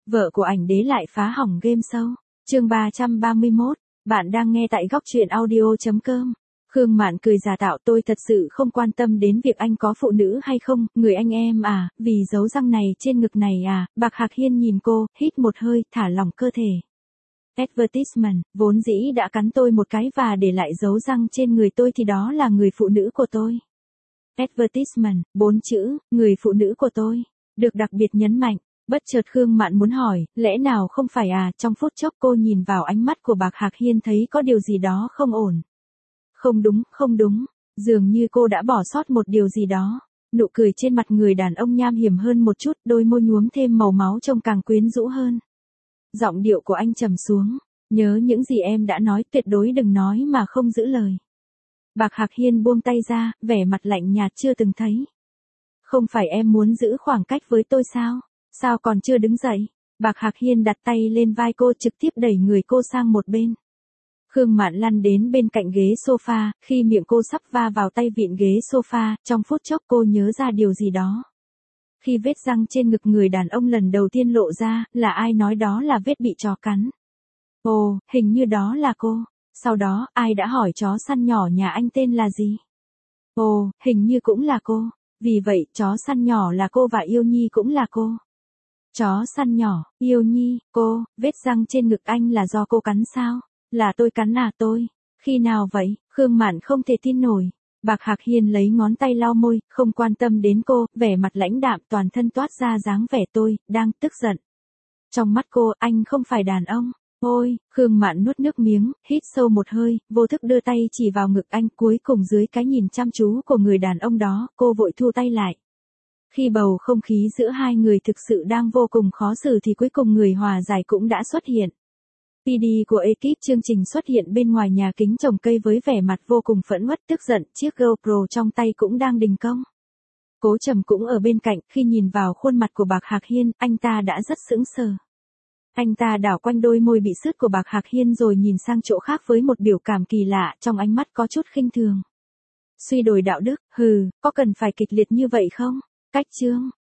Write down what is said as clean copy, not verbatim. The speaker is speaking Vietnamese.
Vợ của ảnh đế lại phá hỏng game show. Chương 331, bạn đang nghe tại góc truyện audio.com. Khương Mạn cười giả tạo, tôi thật sự không quan tâm đến việc anh có phụ nữ hay không, người anh em à, vì dấu răng này trên ngực này à. Bạc Hạc Hiên nhìn cô, hít một hơi, thả lỏng cơ thể. Advertisement, vốn dĩ đã cắn tôi một cái và để lại dấu răng trên người tôi thì đó là người phụ nữ của tôi. Advertisement, 4 chữ, người phụ nữ của tôi, được đặc biệt nhấn mạnh. Bất chợt Khương Mạn muốn hỏi, lẽ nào không phải à, trong phút chốc cô nhìn vào ánh mắt của Bạc Hạc Hiên thấy có điều gì đó không ổn. Không đúng, dường như cô đã bỏ sót một điều gì đó. Nụ cười trên mặt người đàn ông nham hiểm hơn một chút, đôi môi nhuốm thêm màu máu trông càng quyến rũ hơn. Giọng điệu của anh trầm xuống, nhớ những gì em đã nói, tuyệt đối đừng nói mà không giữ lời. Bạc Hạc Hiên buông tay ra, vẻ mặt lạnh nhạt chưa từng thấy. Không phải em muốn giữ khoảng cách với tôi sao? Sao còn chưa đứng dậy? Bạc Hạc Hiên đặt tay lên vai cô, trực tiếp đẩy người cô sang một bên. Khương Mạn lăn đến bên cạnh ghế sofa, khi miệng cô sắp va vào tay vịn ghế sofa, trong phút chốc cô nhớ ra điều gì đó. Khi vết răng trên ngực người đàn ông lần đầu tiên lộ ra, là ai nói đó là vết bị chó cắn? Ồ, hình như đó là cô. Sau đó, ai đã hỏi chó săn nhỏ nhà anh tên là gì? Ồ, hình như cũng là cô. Vì vậy, chó săn nhỏ là cô và Yêu Nhi cũng là cô. Chó săn nhỏ, Yêu Nhi, cô, vết răng trên ngực anh là do cô cắn sao? Là tôi cắn à? Tôi? Khi nào vậy? Khương Mạn không thể tin nổi. Bạc Hạc Hiên lấy ngón tay lau môi, không quan tâm đến cô, vẻ mặt lãnh đạm, toàn thân toát ra dáng vẻ tôi đang tức giận. Trong mắt cô, anh không phải đàn ông. Ôi, Khương Mạn nuốt nước miếng, hít sâu một hơi, vô thức đưa tay chỉ vào ngực anh, cuối cùng dưới cái nhìn chăm chú của người đàn ông đó, cô vội thu tay lại. Khi bầu không khí giữa hai người thực sự đang vô cùng khó xử thì cuối cùng người hòa giải cũng đã xuất hiện. PD của ekip chương trình xuất hiện bên ngoài nhà kính trồng cây với vẻ mặt vô cùng phẫn uất tức giận, chiếc GoPro trong tay cũng đang đình công. Cố Trầm cũng ở bên cạnh, khi nhìn vào khuôn mặt của Bạc Hạc Hiên, anh ta đã rất sững sờ. Anh ta đảo quanh đôi môi bị sứt của Bạc Hạc Hiên rồi nhìn sang chỗ khác với một biểu cảm kỳ lạ, trong ánh mắt có chút khinh thường. Suy đồi đạo đức, có cần phải kịch liệt như vậy không? Cách chương